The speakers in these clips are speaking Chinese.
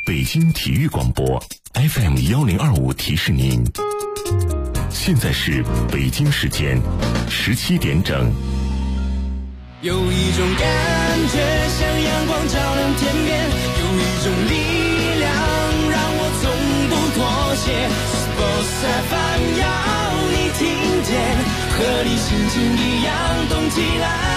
北京体育广播 FM1025 提示您，现在是北京时间17点整。 有一种感觉像阳光照亮天边，有一种力量让我从不妥协。Sports FM 要你听见，和你心情一样动起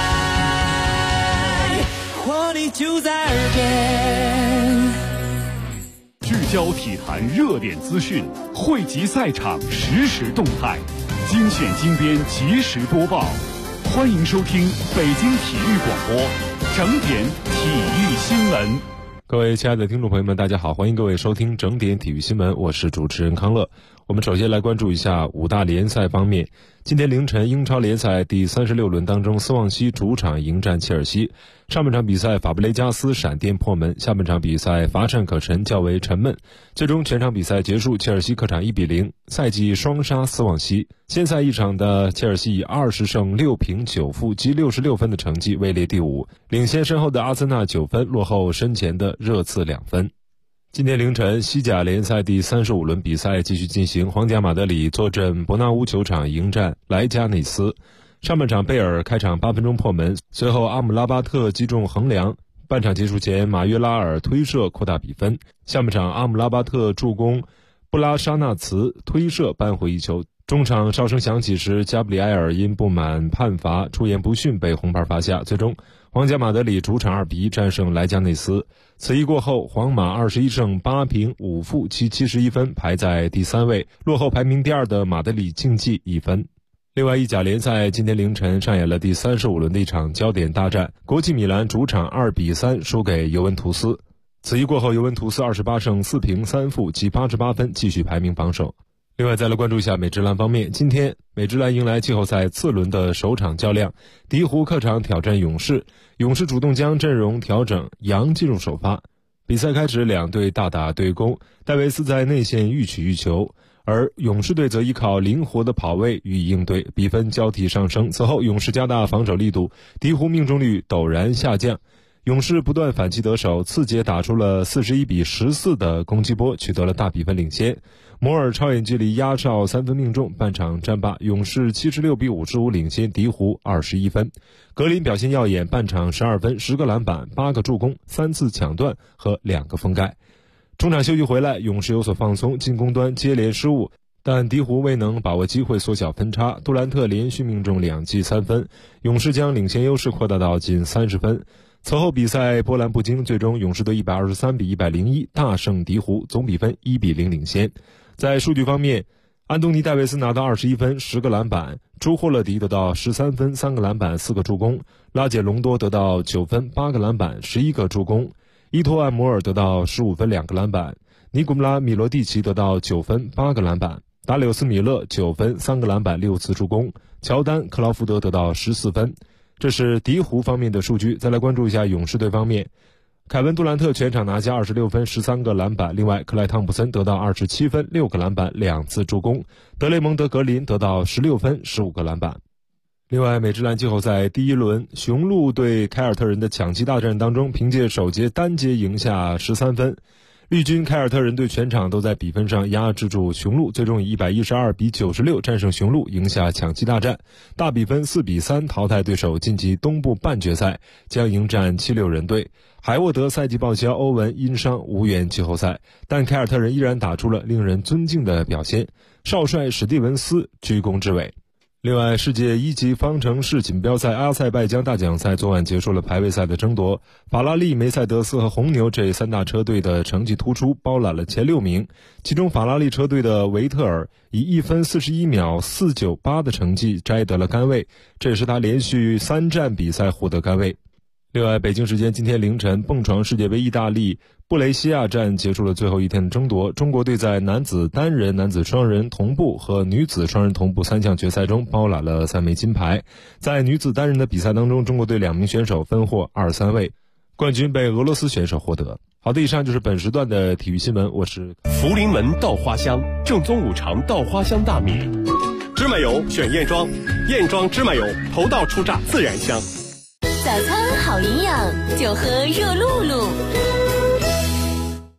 来，活力就在耳边。 聚焦体坛热点资讯，汇集赛场实时动态，精选精编及时播报。欢迎收听北京体育广播整点体育新闻。 各位亲爱的听众朋友们，大家好，欢迎各位收听整点体育新闻，我是主持人康乐。我们首先来关注一下五大联赛方面。今天凌晨，英超联赛第36轮当中，斯旺西主场迎战切尔西。上半场比赛，法布雷加斯闪电破门；下半场比赛乏善可陈，较为沉闷。最终全场比赛结束，切尔西客场1比0，赛季双杀斯旺西。先赛一场的切尔西以20胜6平9负积66分的成绩位列第5，领先身后的阿森纳9分，落后身前的热刺2分。今天凌晨，西甲联赛第35轮比赛继续进行，皇家马德里坐镇伯纳乌球场迎战莱加内斯。上半场贝尔开场8分钟破门，随后阿姆拉巴特击中横梁。半场结束前，马约拉尔推射扩大比分。下半场阿姆拉巴特助攻布拉沙纳茨推射扳回一球。中场哨声响起时，加布里埃尔因不满判罚出言不逊被红牌罚下，最终皇家马德里主场2比1战胜莱加内斯。此役过后，皇马21胜8平5负其71分排在第3位，落后排名第2的马德里竞技1分。另外，意甲联赛今天凌晨上演了第35轮的一场焦点大战，国际米兰主场2比3输给尤文图斯。此役过后，尤文图斯28胜4平3负其88分，继续排名榜首。另外再来关注一下美职篮方面，今天美职篮迎来季后赛次轮的首场较量，鹈鹕客场挑战勇士，勇士主动将阵容调整，杨进入首发。比赛开始，两队大打对攻，戴维斯在内线欲取欲求，而勇士队则依靠灵活的跑位予以应对，比分交替上升。此后勇士加大防守力度，鹈鹕命中率陡然下降，勇士不断反击得手，次节打出了41比14的攻击波，取得了大比分领先。摩尔超远距离压哨3分命中，半场战罢，勇士76比55领先鹈鹕21分。格林表现耀眼，半场12分10个篮板8个助攻3次抢断和2个封盖。中场休息回来，勇士有所放松，进攻端接连失误，但鹈鹕未能把握机会缩小分差，杜兰特连续命中2记3分，勇士将领先优势扩大到近30分。此后比赛波澜不惊，最终勇士队123比101大胜鹈鹕，总比分1比0领先。在数据方面，安东尼戴维斯拿到21分10个篮板，朱霍勒迪得到13分3个篮板4个助攻，拉杰隆多得到9分8个篮板11个助攻，伊托安摩尔得到15分2个篮板，尼古拉米罗蒂奇得到9分8个篮板，达里欧斯米勒9分3个篮板6次助攻，乔丹克劳福德得到14分。这是鹈鹕方面的数据。再来关注一下勇士队方面，凯文杜兰特全场拿下26分13个篮板，另外克莱汤普森得到27分6个篮板2次助攻，德雷蒙德格林得到16分15个篮板。另外，美职篮季后赛第一轮，雄鹿对凯尔特人的抢七大战当中，凭借首节单节赢下13分，绿军凯尔特人队全场都在比分上压制住雄鹿，最终以112比96战胜雄鹿，赢下抢七大战，大比分4比3淘汰对手，晋级东部半决赛，将迎战76人队。海沃德赛季报销，欧文因伤无缘季后赛，但凯尔特人依然打出了令人尊敬的表现，少帅史蒂文斯居功至伟。另外，世界一级方程式锦标赛阿塞拜疆大奖赛昨晚结束了排位赛的争夺，法拉利、梅赛德斯和红牛这三大车队的成绩突出，包揽了前6名。其中法拉利车队的维特尔以1分41秒498的成绩摘得了杆位，这也是他连续3站比赛获得杆位。另外，北京时间今天凌晨，蹦床世界杯意大利布雷西亚站结束了最后一天的争夺，中国队在男子单人、男子双人同步和女子双人同步3项决赛中包揽了3枚金牌。在女子单人的比赛当中，中国队2名选手分获2、3位，冠军被俄罗斯选手获得。好的，以上就是本时段的体育新闻，我是福临门稻花香，正宗五常稻花香大米，芝麻油选燕庄，燕庄芝麻油头道出榨自然香。 早餐好营养，就喝热露露。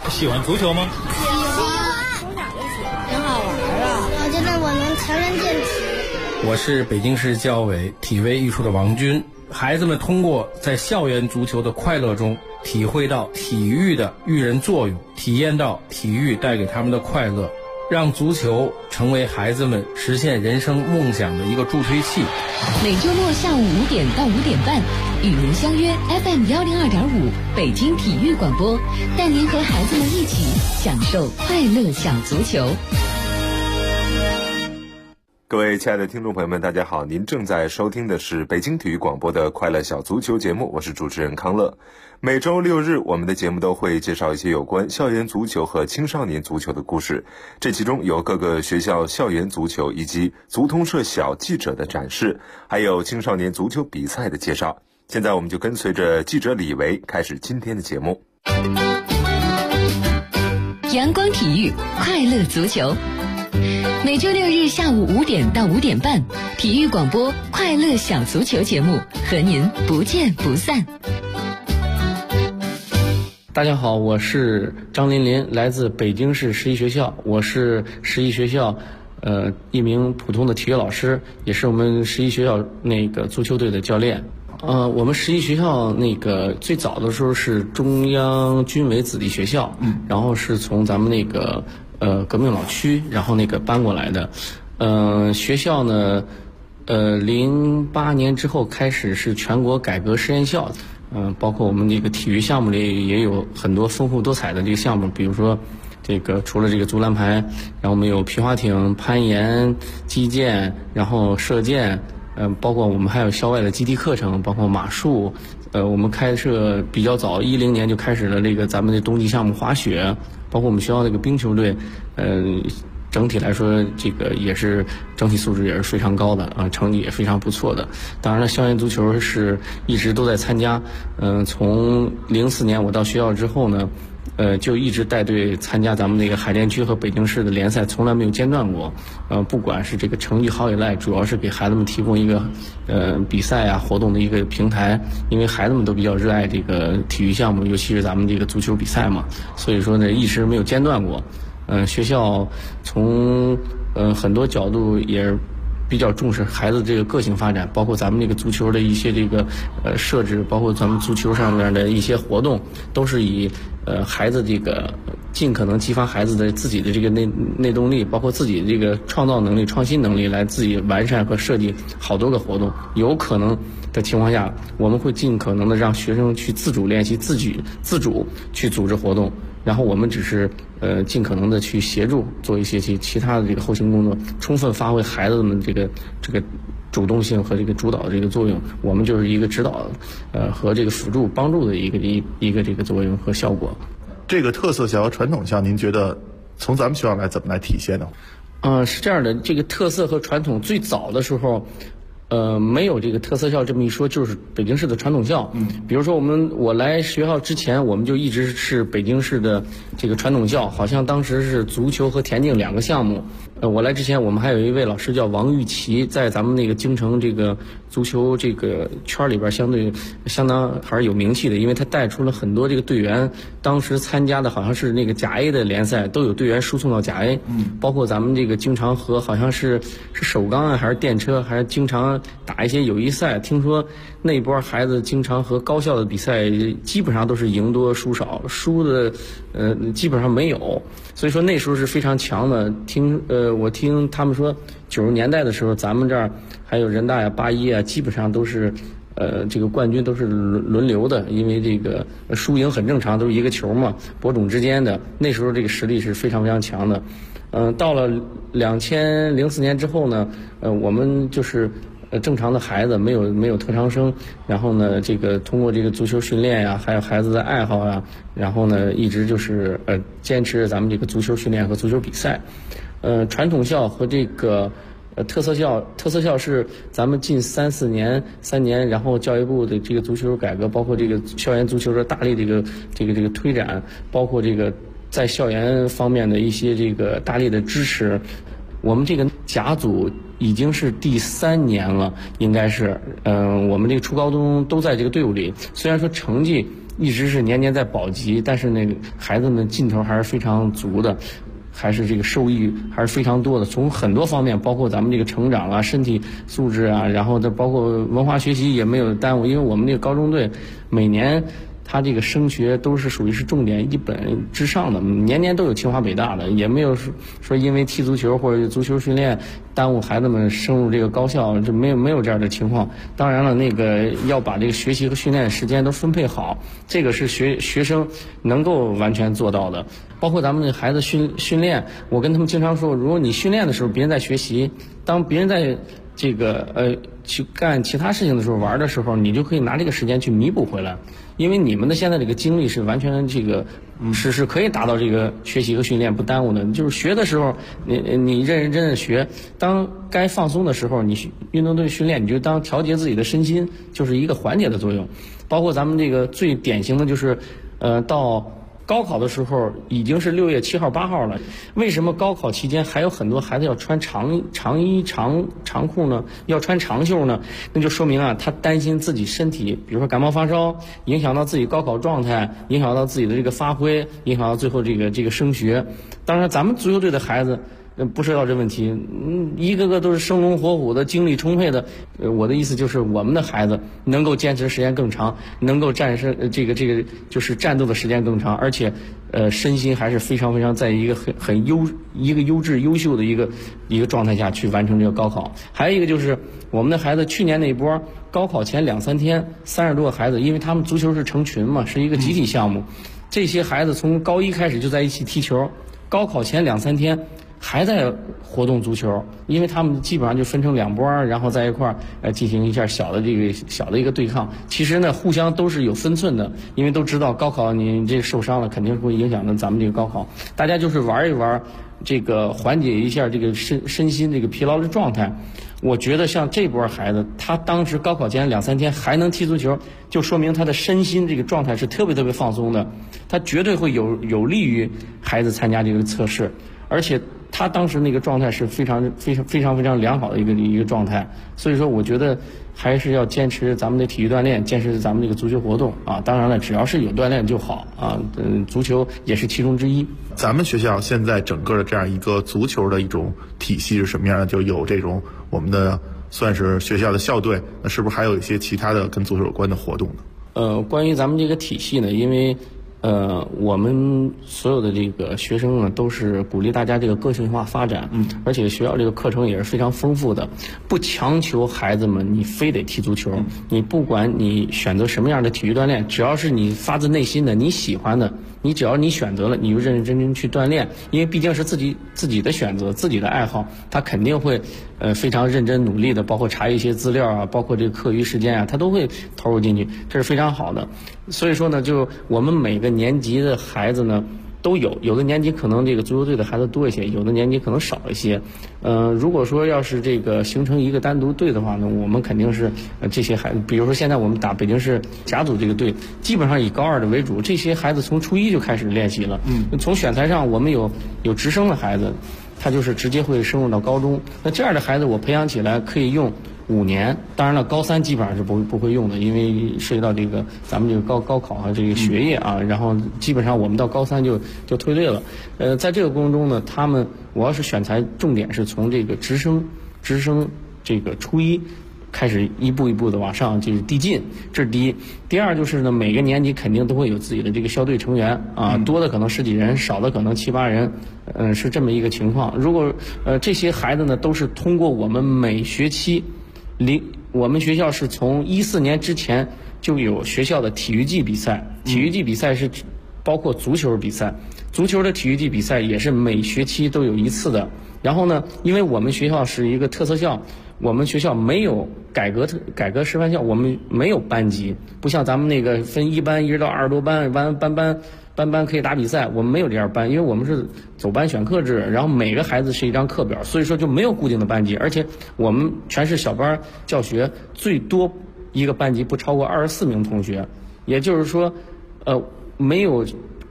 喜欢足球吗？ 喜欢，从小就喜欢，挺好玩啊！我觉得我能强身健体。 我是北京市教委体卫艺术的王军。孩子们通过在校园足球的快乐中，体会到体育的育人作用，体验到体育带给他们的快乐，让足球成为孩子们实现人生梦想的一个助推器。 每周末下午5点到5点半，与您相约 FM102.5北京体育广播，带您和孩子们一起享受快乐小足球。 各位亲爱的听众朋友们，大家好，您正在收听的是北京体育广播的快乐小足球节目，我是主持人康乐。每周6日，我们的节目都会介绍一些有关校园足球和青少年足球的故事，这其中有各个学校校园足球以及足通社小记者的展示，还有青少年足球比赛的介绍。现在我们就跟随着记者李维开始今天的节目。 阳光体育，快乐足球。每周6日下午5点到5点半，体育广播快乐小足球节目和您不见不散。 大家好，我是张琳琳，来自北京市十一学校，我是十一学校一名普通的体育老师，也是我们十一学校那个足球队的教练。我们十一学校那个最早的时候是中央军委子弟学校，然后是从咱们那个革命老区，然后那个搬过来的。学校呢，08年之后开始是全国改革实验校，包括我们这个体育项目里也有很多丰富多彩的这个项目，比如说这个除了这个足篮排，然后我们有皮划艇、攀岩、击剑，然后射箭，包括我们还有校外的基地课程，包括马术。我们开设比较早，10年就开始了这个咱们的冬季项目滑雪，包括我们学校那个冰球队，整体来说这个也是整体素质也是非常高的啊，成绩也非常不错的。当然了，校园足球是一直都在参加，从04年我到学校之后呢，就一直带队参加咱们那个海淀区和北京市的联赛，从来没有间断过。不管是这个成绩好与赖，主要是给孩子们提供一个比赛啊活动的一个平台，因为孩子们都比较热爱这个体育项目，尤其是咱们这个足球比赛嘛，所以说呢一直没有间断过。学校从很多角度也比较重视孩子这个个性发展，包括咱们这个足球的一些这个设置，包括咱们足球上面的一些活动，都是以孩子这个尽可能激发孩子的自己的这个内动力，包括自己的这个创造能力、创新能力，来自己完善和设计好多个活动。有可能的情况下，我们会尽可能的让学生去自主练习、自主去组织活动，然后我们只是尽可能的去协助做一些其他的这个后勤工作，充分发挥孩子们这个主动性和这个主导的这个作用。我们就是一个指导和这个辅助帮助的一个这个作用和效果。 这个特色校和传统校，您觉得从咱们学校来怎么来体现呢？ 是这样的，这个特色和传统最早的时候没有这个特色校这么一说，就是北京市的传统校。比如说我来学校之前，我们就一直是北京市的这个传统校，好像当时是足球和田径2个项目。我来之前，我们还有一位老师叫王玉琪，在咱们那个京城这个足球这个圈里边相当还是有名气的，因为他带出了很多这个队员，当时参加的好像是那个甲 A 的联赛，都有队员输送到甲 A。包括咱们这个经常和好像是首钢啊，还是电车，还是经常打一些友谊赛。听说那一波孩子经常和高校的比赛，基本上都是赢多输少，输的基本上没有。所以说那时候是非常强的。我听他们说90年代的时候，咱们这儿还有人大呀、81啊，基本上都是这个冠军都是轮流的，因为这个输赢很正常，都是一个球嘛，伯仲之间的。那时候这个实力是非常非常强的。到了2004年之后呢，我们就是正常的孩子，没有特长生，然后呢，这个通过这个足球训练呀，还有孩子的爱好呀，然后呢，一直就是坚持咱们这个足球训练和足球比赛。传统校和这个特色校是咱们近3年，然后教育部的这个足球改革，包括这个校园足球的大力这个推展，包括这个在校园方面的一些这个大力的支持。我们这个甲组已经是第3年了，应该是我们这个初高中都在这个队伍里，虽然说成绩一直是年年在保级，但是那个孩子们劲头还是非常足的，还是这个受益还是非常多的。从很多方面，包括咱们这个成长啊、身体素质啊，然后包括文化学习也没有耽误，因为我们这个高中队每年他这个升学都是属于是重点一本之上的，年年都有清华北大的，也没有说因为踢足球或者足球训练耽误孩子们升入这个高校，就没有这样的情况。当然了，那个要把这个学习和训练时间都分配好，这个是学生能够完全做到的。包括咱们的孩子训练，我跟他们经常说，如果你训练的时候别人在学习，当别人在这个去干其他事情的时候，玩的时候，你就可以拿这个时间去弥补回来。因为你们的现在这个精力是完全这个是可以达到这个学习和训练不耽误的。就是学的时候，你认真的学，当该放松的时候，你运动队训练，你就当调节自己的身心，就是一个缓解的作用。包括咱们这个最典型的就是到高考的时候已经是6月7号8号了，为什么高考期间还有很多孩子要穿长衣长裤呢？要穿长袖呢？那就说明啊，他担心自己身体，比如说感冒发烧，影响到自己高考状态，影响到自己的这个发挥，影响到最后这个升学。当然，咱们足球队的孩子不涉及到这问题，一个个都是生龙活虎的，精力充沛的。我的意思就是，我们的孩子能够坚持时间更长，能够战胜这个就是战斗的时间更长，而且身心还是非常非常在一个很优质优秀的一个状态下去完成这个高考。还有一个就是我们的孩子去年那一波高考前2-3天30多个孩子，因为他们足球是成群嘛，是一个集体项目，这些孩子从高一开始就在一起踢球，高考前2-3天还在活动足球，因为他们基本上就分成2波，然后在一块进行一下小的一个对抗。其实呢，互相都是有分寸的，因为都知道高考你这受伤了肯定会影响到咱们这个高考。大家就是玩一玩，这个缓解一下这个身心这个疲劳的状态。我觉得像这波孩子，他当时高考前2-3天还能踢足球，就说明他的身心这个状态是特别特别放松的，他绝对会有利于孩子参加这个测试，而且他当时那个状态是非常良好的一个状态。所以说我觉得还是要坚持咱们的体育锻炼，坚持咱们这个足球活动啊。当然了，只要是有锻炼就好啊，足球也是其中之一。 咱们学校现在整个的这样一个足球的一种体系是什么样的？就有这种我们的算是学校的校队，那是不是还有一些其他的跟足球有关的活动呢？ 关于咱们这个体系呢，因为我们所有的这个学生呢，都是鼓励大家这个个性化发展，而且学校这个课程也是非常丰富的，不强求孩子们你非得踢足球，你不管你选择什么样的体育锻炼，只要是你发自内心的你喜欢的，你只要你选择了，你就认认真真去锻炼，因为毕竟是自己的选择，自己的爱好，他肯定会非常认真努力的，包括查一些资料啊，包括这个课余时间啊，他都会投入进去，这是非常好的。所以说呢，就我们每个年级的孩子呢都有的年级可能这个足球队的孩子多一些，有的年级可能少一些。如果说要是这个形成一个单独队的话呢，我们肯定是这些孩子，比如说现在我们打北京市甲组这个队，基本上以高2的为主，这些孩子从初1就开始练习了。从选材上，我们有直升的孩子，他就是直接会升入到高中。那这样的孩子我培养起来可以用5年，当然了，高3基本上是不会用的，因为涉及到这个咱们这个高考和这个学业啊，然后基本上我们到高3就退队了。在这个过程中呢，我要是选材重点是从这个直升这个初1开始一步一步的往上就是递进，这是第一。第二就是呢，每个年级肯定都会有自己的这个校队成员啊，多的可能10几人，少的可能7、8人，是这么一个情况。如果这些孩子呢都是通过我们每学期我们学校是从14年之前就有学校的体育季比赛，体育季比赛是包括足球比赛，足球的体育季比赛也是每学期都有一次的。然后呢，因为我们学校是一个特色校，我们学校没有改革示范校，我们没有班级，不像咱们那个分1班1直到20多班，班可以打比赛，我们没有这样班，因为我们是走班选课制，然后每个孩子是一张课表，所以说就没有固定的班级，而且我们全是小班教学，最多一个班级不超过24名同学，也就是说没有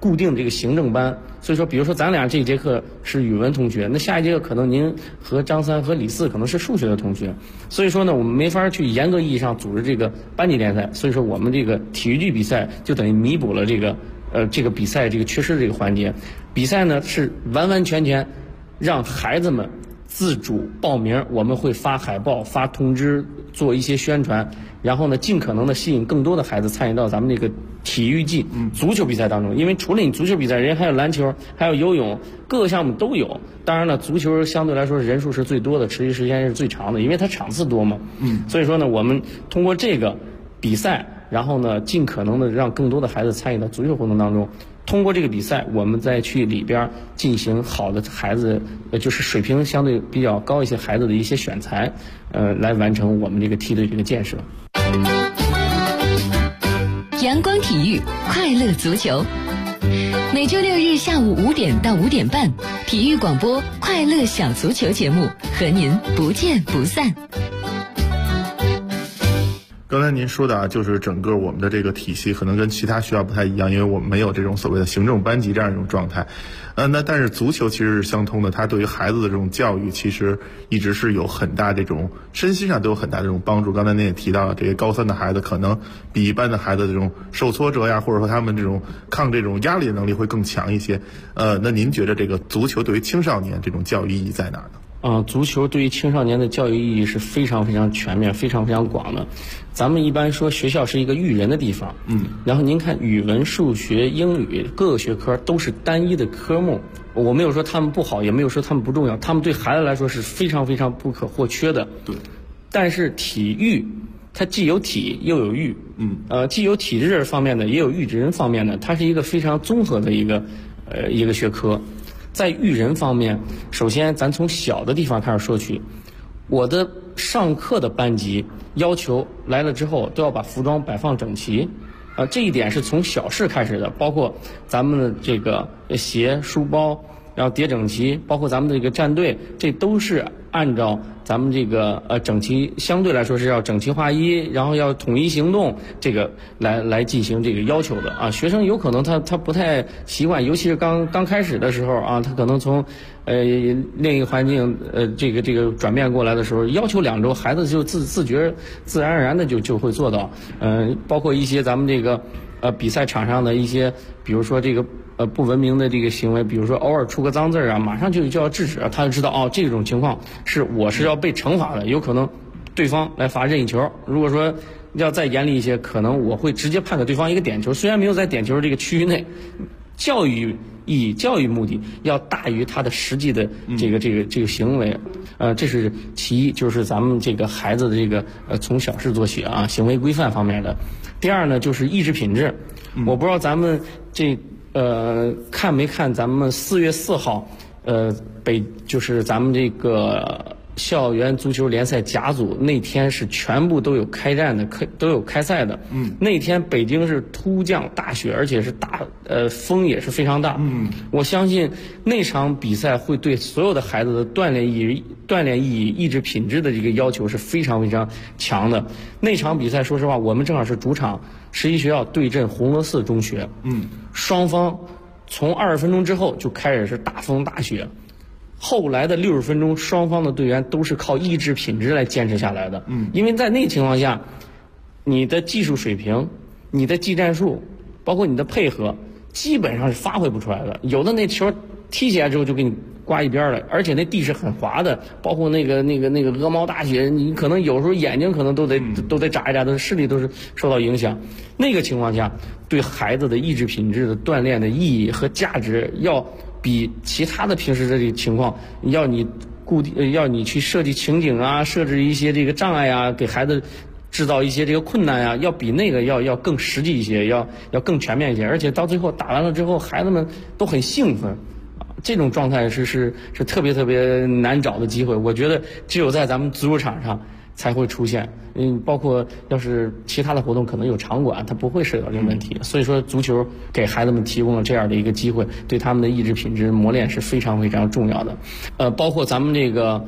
固定这个行政班，所以说比如说咱俩这一节课是语文同学，那下一节课可能您和张三和李四可能是数学的同学，所以说呢我们没法去严格意义上组织这个班级联赛，所以说我们这个体育剧比赛就等于弥补了这个比赛这个缺失的这个环节。比赛呢是完完全全让孩子们自主报名，我们会发海报发通知做一些宣传，然后呢尽可能的吸引更多的孩子参与到咱们这个体育季足球比赛当中，因为除了你足球比赛，人家还有篮球还有游泳，各个项目都有。当然了，足球相对来说人数是最多的，持续时间是最长的，因为它场次多嘛。所以说呢我们通过这个比赛，然后呢尽可能的让更多的孩子参与到足球活动当中，通过这个比赛我们再去里边进行好的孩子就是水平相对比较高一些孩子的一些选材，来完成我们这个梯队这个建设。 阳光体育快乐足球，每周六日下午5点到5点半，体育广播快乐小足球节目和您不见不散。 刚才您说的啊，就是整个我们的这个体系可能跟其他学校不太一样，因为我们没有这种所谓的行政班级这样一种状态。那但是足球其实是相通的，它对于孩子的这种教育其实一直是有很大这种身心上都有很大这种帮助。刚才您也提到了，这些高3的孩子可能比一般的孩子这种受挫折呀，或者说他们这种抗这种压力的能力会更强一些。那您觉得这个足球对于青少年这种教育意义在哪儿呢？ 足球对于青少年的教育意义是非常非常全面、非常非常广的。咱们一般说学校是一个育人的地方，然后您看语文、数学、英语各个学科都是单一的科目，我没有说他们不好，也没有说他们不重要，他们对孩子来说是非常非常不可或缺的。 对。 但是体育它既有体又有育，既有体质方面的，也有育人方面的，它是一个非常综合的一个学科。在育人方面，首先咱从小的地方开始说起。我的上课的班级要求来了之后都要把服装摆放整齐，这一点是从小事开始的，包括咱们的这个鞋、书包，然后叠整齐，包括咱们的这个战队，这都是按照咱们这个整齐，相对来说是要整齐划一，然后要统一行动，这个来进行这个要求的啊。学生有可能他不太习惯，尤其是刚开始的时候啊，他可能从另一个环境这个转变过来的时候，要求2周，孩子就自觉自然而然的就会做到。包括一些咱们这个比赛场上的一些，比如说这个不文明的这个行为，比如说偶尔出个脏字啊，马上就要制止，他就知道这种情况我是要被惩罚的，有可能对方来罚任意球，如果说要再严厉一些，可能我会直接判给对方一个点球，虽然没有在点球这个区域内。教育意义、教育目的要大于他的实际的这个行为，这是其一，就是咱们这个孩子的这个从小事做起啊，行为规范方面的。第二呢，就是意志品质。我不知道咱们看没看咱们4月4号，就是咱们这个校园足球联赛甲组那天是全部都有开战的，都有开赛的。那天北京是突降大雪，而且是风也是非常大。我相信那场比赛会对所有的孩子的锻炼意义、意志品质的这个要求是非常非常强的。那场比赛说实话，我们正好是主场，11学校对阵红螺寺中学。双方从20分钟之后就开始是大风大雪。后来的60分钟，双方的队员都是靠意志品质来坚持下来的。因为在那个情况下，你的技术水平、你的技战术，包括你的配合，基本上是发挥不出来的。有的那球踢起来之后就给你刮一边了，而且那地是很滑的，包括那个鹅毛大雪，你可能有时候眼睛可能都得眨一眨，视力都是受到影响。那个情况下，对孩子的意志品质的锻炼的意义和价值要比其他的平时的这个情况，要你去设计情景啊，设置一些这个障碍啊，给孩子制造一些这个困难啊，要比那个要更实际一些，要更全面一些，而且到最后打完了之后，孩子们都很兴奋。这种状态是特别特别难找的机会，我觉得只有在咱们足球场上才会出现。包括要是其他的活动可能有场馆，它不会涉及到这个问题。所以说足球给孩子们提供了这样的一个机会，对他们的意志品质磨练是非常非常重要的。包括咱们这个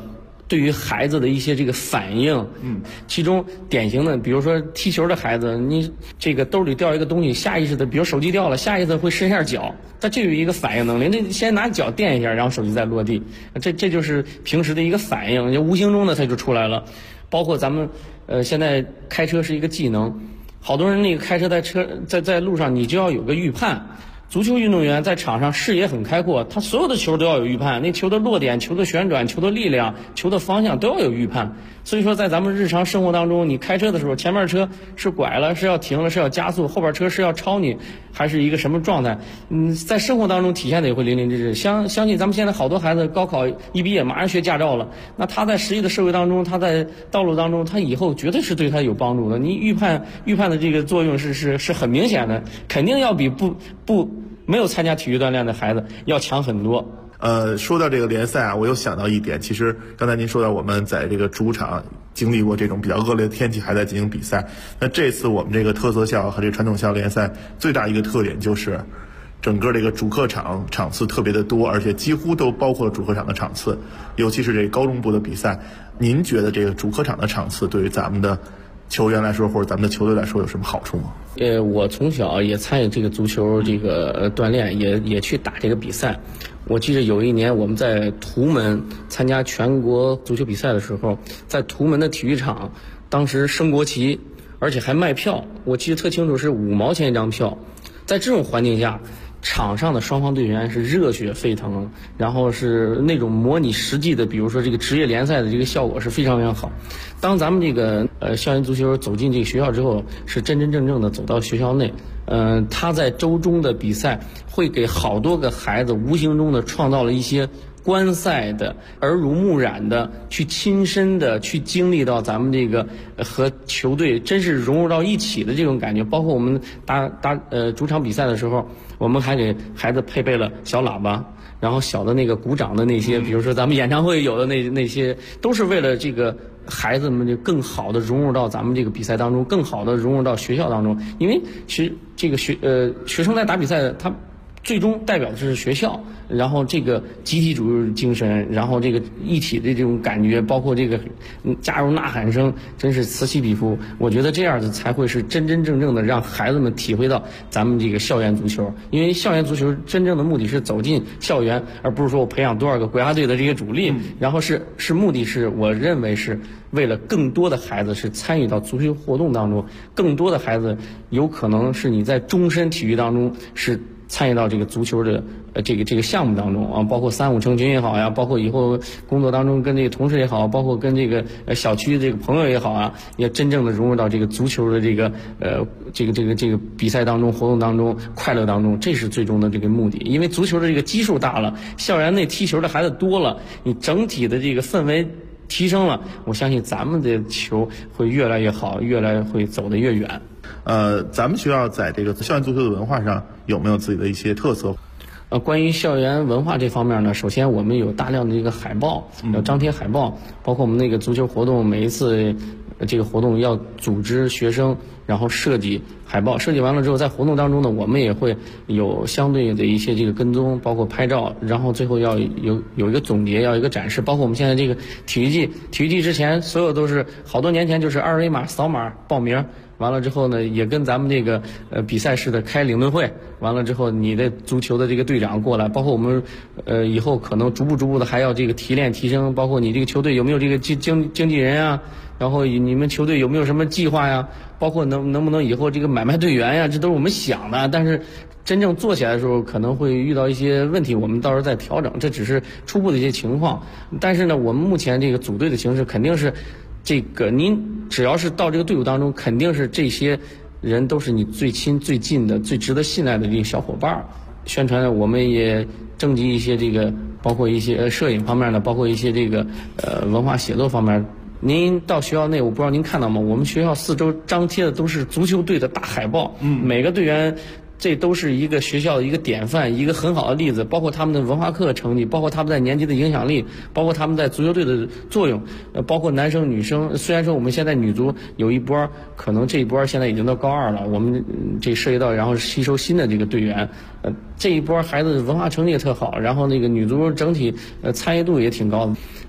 对于孩子的一些这个反应，其中典型的，比如说踢球的孩子，你这个兜里掉一个东西，下意识的，比如手机掉了，下意识的会伸下脚，他这有一个反应能力，那先拿脚垫一下，然后手机再落地，这就是平时的一个反应，就无形中的它就出来了。包括咱们现在开车是一个技能，好多人那个开车在路上，你就要有个预判。足球运动员在场上视野很开阔，他所有的球都要有预判，那球的落点、球的旋转、球的力量、球的方向都要有预判。所以说在咱们日常生活当中，你开车的时候，前面车是拐了，是要停了，是要加速，后边车是要超你，还是一个什么状态，在生活当中体现的也会淋漓尽致。相信咱们现在好多孩子高考一毕业马上学驾照了，那他在实际的社会当中，他在道路当中，他以后绝对是对他有帮助的。你预判的这个作用是很明显的，肯定要比没有参加体育锻炼的孩子要强很多。 说到这个联赛啊，我又想到一点，其实刚才您说到我们在这个主场经历过这种比较恶劣的天气，还在进行比赛。那这次我们这个特色校和这个传统校联赛最大一个特点就是整个这个主客场场次特别的多，而且几乎都包括了主客场的场次，尤其是这个高中部的比赛。您觉得这个主客场的场次对于咱们的球员来说，或者咱们的球队来说有什么好处吗？ 我从小也参与这个足球这个锻炼，也去打这个比赛。我记得有一年我们在图门参加全国足球比赛的时候，在图门的体育场，当时升国旗，而且还卖票，我记得特清楚，是5毛钱一张票。在这种环境下，场上的双方队员是热血沸腾，然后是那种模拟实际的，比如说这个职业联赛的这个效果是非常非常好。当咱们这个校园足球走进这个学校之后，是真真正正的走到学校内。他在周中的比赛会给好多个孩子无形中的创造了一些观赛的耳濡目染的去亲身的去经历到咱们这个和球队真是融入到一起的这种感觉。包括我们打主场比赛的时候，我们还给孩子配备了小喇叭，然后小的那个鼓掌的那些，比如说咱们演唱会有的那些，都是为了这个孩子们就更好的融入到咱们这个比赛当中，更好的融入到学校当中。因为其实这个学生在打比赛，他最终代表的是学校，然后这个集体主义精神，然后这个一体的这种感觉，包括这个加入呐喊声，真是此起彼伏。我觉得这样子才会是真真正正的让孩子们体会到咱们这个校园足球。因为校园足球真正的目的是走进校园，而不是说我培养多少个国家队的这些主力，然后是目的是我认为是为了更多的孩子是参与到足球活动当中，更多的孩子有可能是你在终身体育当中是参与到这个足球的这个项目当中啊，包括3、5成群也好呀，包括以后工作当中跟这个同事也好，包括跟这个小区的这个朋友也好啊，也真正的融入到这个足球的这个比赛当中、活动当中、快乐当中，这是最终的这个目的。因为足球的这个基数大了，校园内踢球的孩子多了，你整体的这个氛围提升了，我相信咱们的球会越来越好，越来会走得越远。 咱们学校在这个校园足球的文化上有没有自己的一些特色？ 关于校园文化这方面呢，首先我们有大量的这个海报，要张贴海报，包括我们那个足球活动，每一次这个活动要组织学生，然后设计海报，设计完了之后，在活动当中呢，我们也会有相对的一些这个跟踪，包括拍照，然后最后要有一个总结，要有一个展示。包括我们现在这个体育季之前，所有都是好多年前就是2维码扫码报名。完了之后呢，也跟咱们这个比赛似的开领队会，完了之后你的足球的这个队长过来，包括我们以后可能逐步的还要这个提炼提升，包括你这个球队有没有这个经纪人啊，然后你们球队有没有什么计划呀，包括能不能以后这个买卖队员呀，这都是我们想的，但是真正做起来的时候可能会遇到一些问题，我们到时候再调整，这只是初步的一些情况。但是呢，我们目前这个组队的形式肯定是这个，您只要是到这个队伍当中，肯定是这些人都是你最亲最近的最值得信赖的这个小伙伴。宣传呢，我们也征集一些这个包括一些摄影方面的，包括一些这个文化写作方面。您到学校内，我不知道您看到吗，我们学校4周张贴的都是足球队的大海报，每个队员这都是一个学校的一个典范，一个很好的例子，包括他们的文化课成绩，包括他们在年级的影响力，包括他们在足球队的作用，包括男生女生。虽然说我们现在女足有一波，可能这一波现在已经到高2了，我们这涉及到然后吸收新的这个队员，这一波孩子文化成绩也特好，然后那个女足整体参与度也挺高的。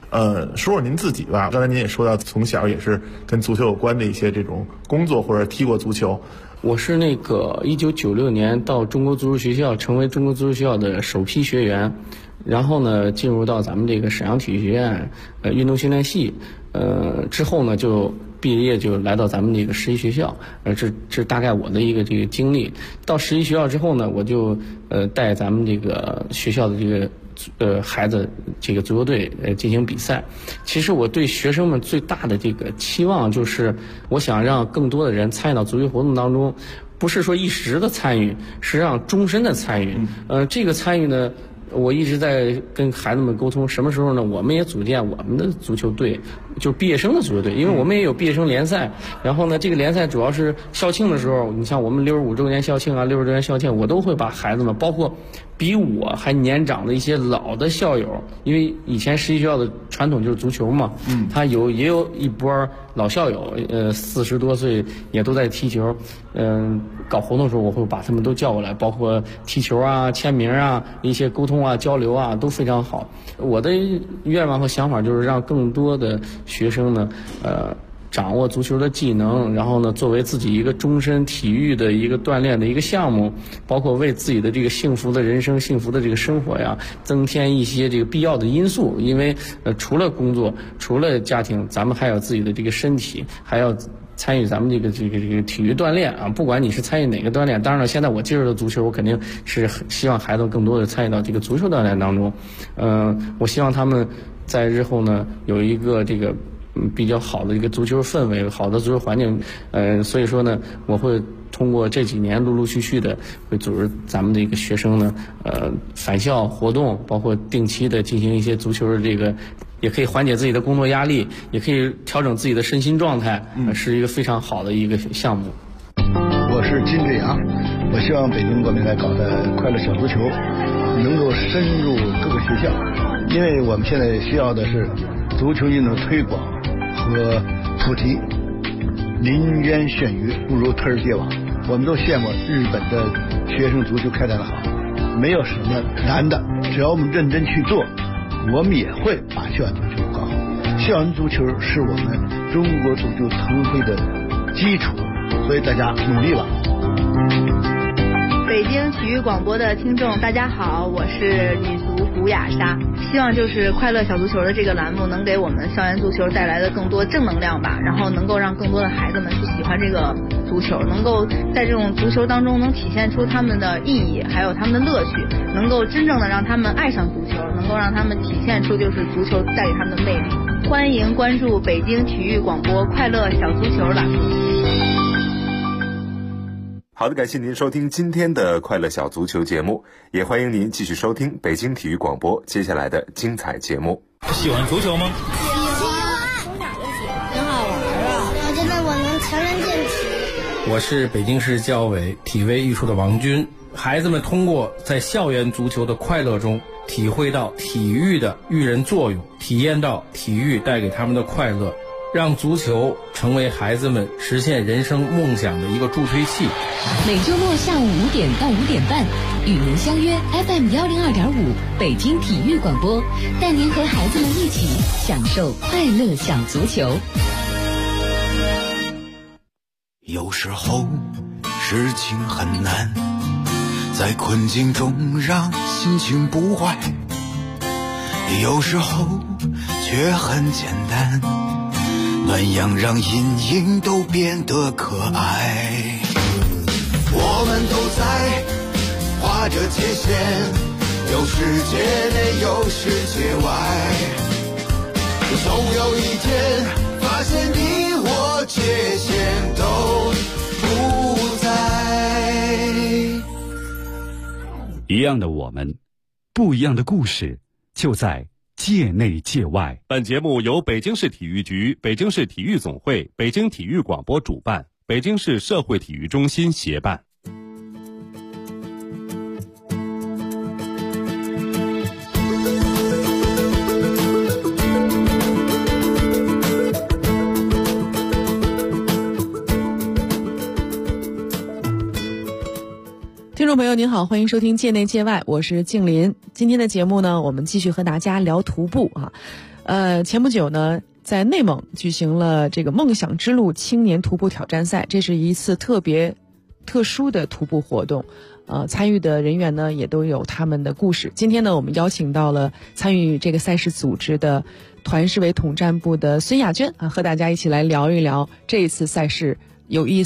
说说您自己吧。刚才您也说到，从小也是跟足球有关的一些这种工作，或者踢过足球。 我是1996年到中国足球学校，成为中国足球学校的首批学员，然后呢进入到咱们这个沈阳体育学院运动训练系，之后呢就毕业就来到咱们这个实习学校，这大概我的一个这个经历。到实习学校之后呢，我就带咱们这个学校的这个孩子这个足球队进行比赛。其实我对学生们最大的这个期望就是，我想让更多的人参与到足球活动当中，不是说一时的参与，是让终身的参与。这个参与呢，我一直在跟孩子们沟通，什么时候呢？我们也组建我们的足球队，就是毕业生的足球队，因为我们也有毕业生联赛。然后呢，这个联赛主要是校庆的时候，你像我们65周年校庆啊、60周年校庆，我都会把孩子们，包括比我还年长的一些老的校友，因为以前实习学校的传统就是足球嘛，他也有一波老校友，40多岁也都在踢球，搞活动的时候我会把他们都叫过来，包括踢球啊、签名啊、一些沟通啊、交流啊都非常好。我的愿望和想法就是让更多的学生呢，掌握足球的技能，然后呢，作为自己一个终身体育的一个锻炼的一个项目，包括为自己的这个幸福的人生、幸福的这个生活呀，增添一些这个必要的因素。因为除了工作，除了家庭，咱们还有自己的这个身体，还要参与咱们这个体育锻炼啊。不管你是参与哪个锻炼，当然了，现在我接触的足球，我肯定是希望孩子更多的参与到这个足球锻炼当中。我希望他们在日后呢有一个这个比较好的一个足球氛围，好的足球环境，所以说呢，我会通过这几年陆陆续续的会组织咱们的一个学生呢，返校活动，包括定期的进行一些足球的这个，也可以缓解自己的工作压力，也可以调整自己的身心状态，是一个非常好的一个项目。 我是金志阳，我希望北京国民来搞的快乐小足球能够深入各个学校，因为我们现在需要的是足球运动推广和普及。林渊炫鱼不如推儿结网，我们都羡慕日本的学生足球开展的好，没有什么难的，只要我们认真去做，我们也会把校园足球搞好。校园足球是我们中国足球腾飞的基础，所以大家努力吧。 北京体育广播的听众大家好，我是女足古雅莎，希望就是快乐小足球的这个栏目能给我们校园足球带来的更多正能量吧，然后能够让更多的孩子们去喜欢这个足球，能够在这种足球当中能体现出他们的意义，还有他们的乐趣，能够真正的让他们爱上足球，能够让他们体现出就是足球带给他们的魅力。欢迎关注北京体育广播快乐小足球栏目。 好的，感谢您收听今天的快乐小足球节目，也欢迎您继续收听北京体育广播接下来的精彩节目。 喜欢足球吗？ 喜欢，从小就喜欢，很好玩啊！我觉得我能强身健体。 我是北京市教委体卫艺术的王军，孩子们通过在校园足球的快乐中，体会到体育的育人作用，体验到体育带给他们的快乐，让足球成为孩子们实现人生梦想的一个助推器。 每周末下午5点到5点半，与您相约 FM102.5北京体育广播，带您和孩子们一起享受快乐小足球。 有时候事情很难，在困境中让心情不坏，有时候却很简单，暖阳让阴影都变得可爱。我们都在画着界限，有世界内有世界外，总有一天发现你我界限都不在。 一样的我们，不一样的故事，就在界内界外。 本节目由北京市体育局、北京市体育总会、北京体育广播主办，北京市社会体育中心协办。 听众朋友您好，欢迎收听界内界外，我是静林。今天的节目呢，我们继续和大家聊徒步啊。 前不久呢，在内蒙举行了这个梦想之路青年徒步挑战赛，这是一次特别特殊的徒步活动。参与的人员呢也都有他们的故事。今天呢，我们邀请到了参与这个赛事组织的团市委统战部的孙亚娟和大家一起来聊一聊这一次赛事有意思